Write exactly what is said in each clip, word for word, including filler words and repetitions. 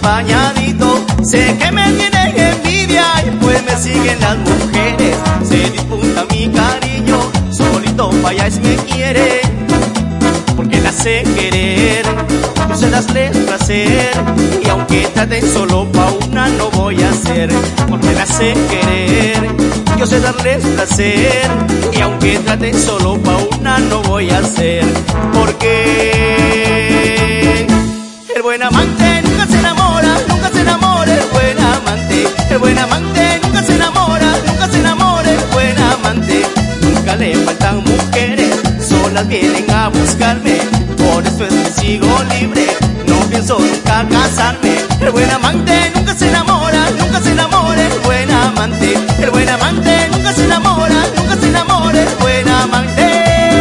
acompañadito. Sé que me tienen envidia y pues me siguen las mujeres. Se disputa mi cariño, solito fallas me quiere. Porque la sé querer, yo sé darles placer. Y aunque traten solo pa' una no voy a hacer. Porque la sé querer, yo sé darles placer. Y aunque traten solo pa' una no voy a hacer. Porque el buen amante nunca se enamora, nunca se enamora el buen amante. El buen amante nunca se enamora, nunca se enamora el buen amante. Nunca le faltan mujeres, solas vienen a buscarme. Por eso es que sigo libre, no pienso nunca casarme. El buen amante nunca se enamora, nunca se enamora el buen amante. El buen amante nunca se enamora, nunca se enamora el buen amante.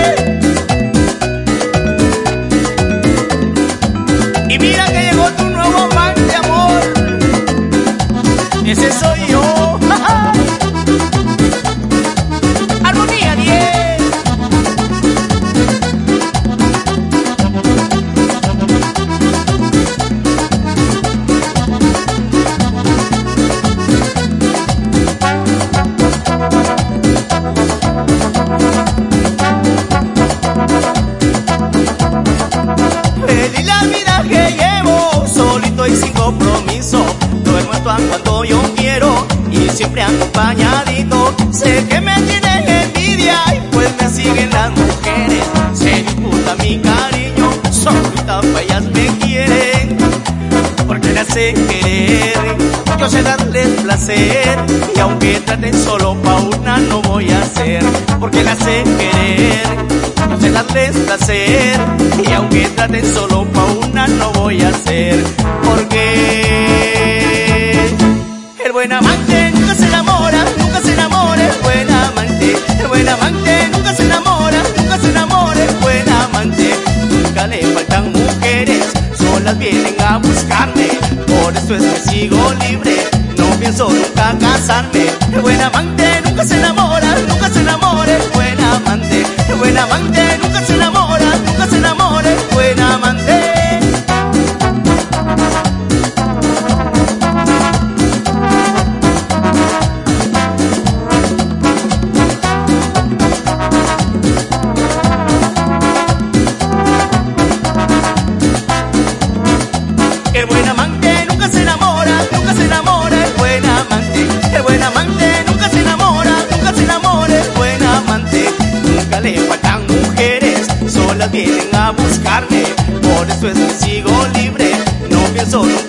Y mira que llegó tu nuevo amante, amor. Ese soy yo. Armonía diez. Feliz la vida que llevo, solito y sin compromiso. Duermo cuando yo quiero y siempre acompañadito. Sé que me tienen envidia y pues me siguen las mujeres. Se disputa mi cariño, solita pa' ellas me quieren. Porque la sé querer, yo sé darles placer. Y aunque traten solo pa' una no voy a hacer. Porque la sé querer, yo sé darles placer. Y aunque traten solo pa' una no voy a hacer. Porque el buen amante nunca se enamora, nunca se enamora el buen amante. El buen amante nunca se enamora, nunca se enamora el buen amante. Nunca le faltan mujeres, solas vienen a buscarme. Por eso es que sigo libre, no pienso nunca casarme. El buen amante nunca se enamora, nunca se enamora el buen amante. El buen amante nunca se enamora, nunca se enamora el buen amante. El buen amante nunca se enamora, nunca se enamora el buen amante. El buen amante nunca se enamora, nunca se enamora el buen amante. Nunca le faltan mujeres, solas vienen a buscarme. Por eso es que sigo libre, no pienso nunca